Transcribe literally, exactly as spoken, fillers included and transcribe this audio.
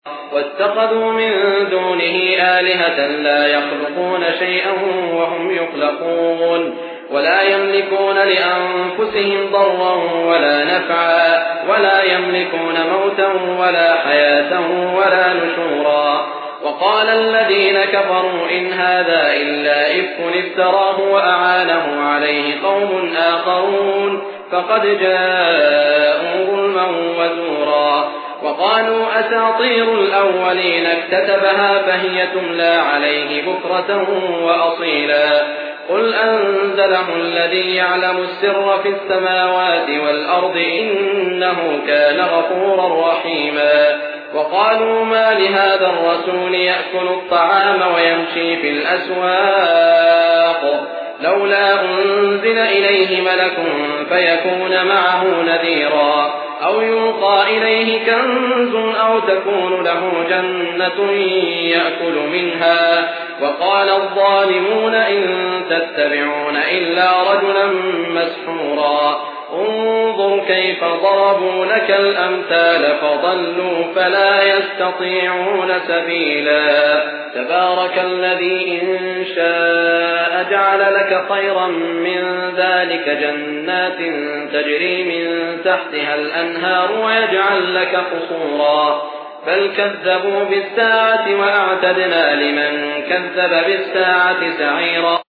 واتخذوا من دونه آلهة لا يخلقون شيئا وهم يخلقون ولا يملكون لأنفسهم ضرا ولا نفعا ولا يملكون موتا ولا حياة ولا نشورا. وقال الذين كفروا إن هذا إلا إفك افتراه وأعانه عليه قوم آخرون فقد جاءوا ظلما وزورا. وقالوا أساطير الأولين اكتتبها فهي تملى عليه بكرة وأصيلا. قل أنزله الذي يعلم السر في السماوات والأرض إنه كان غفورا رحيما. وقالوا ما لهذا الرسول يأكل الطعام ويمشي في الأسواق لولا أنزل إليه ملك فيكون معه نذيرا أو يلقى إليه كنز أو تكون له جنة يأكل منها. وقال الظالمون إن تتبعون إلا رجلا مسحورا. انظر كيف ضربوا لك الأمثال فضلوا فلا يستطيعون سبيلا. تبارك الذي إن شاء جعل لك خيرا من ذلك جنات تجري من تحتها الأنهار ويجعل لك قصورا. بل كذبوا بالساعة وأعتدنا لمن كذب بالساعة سعيرا.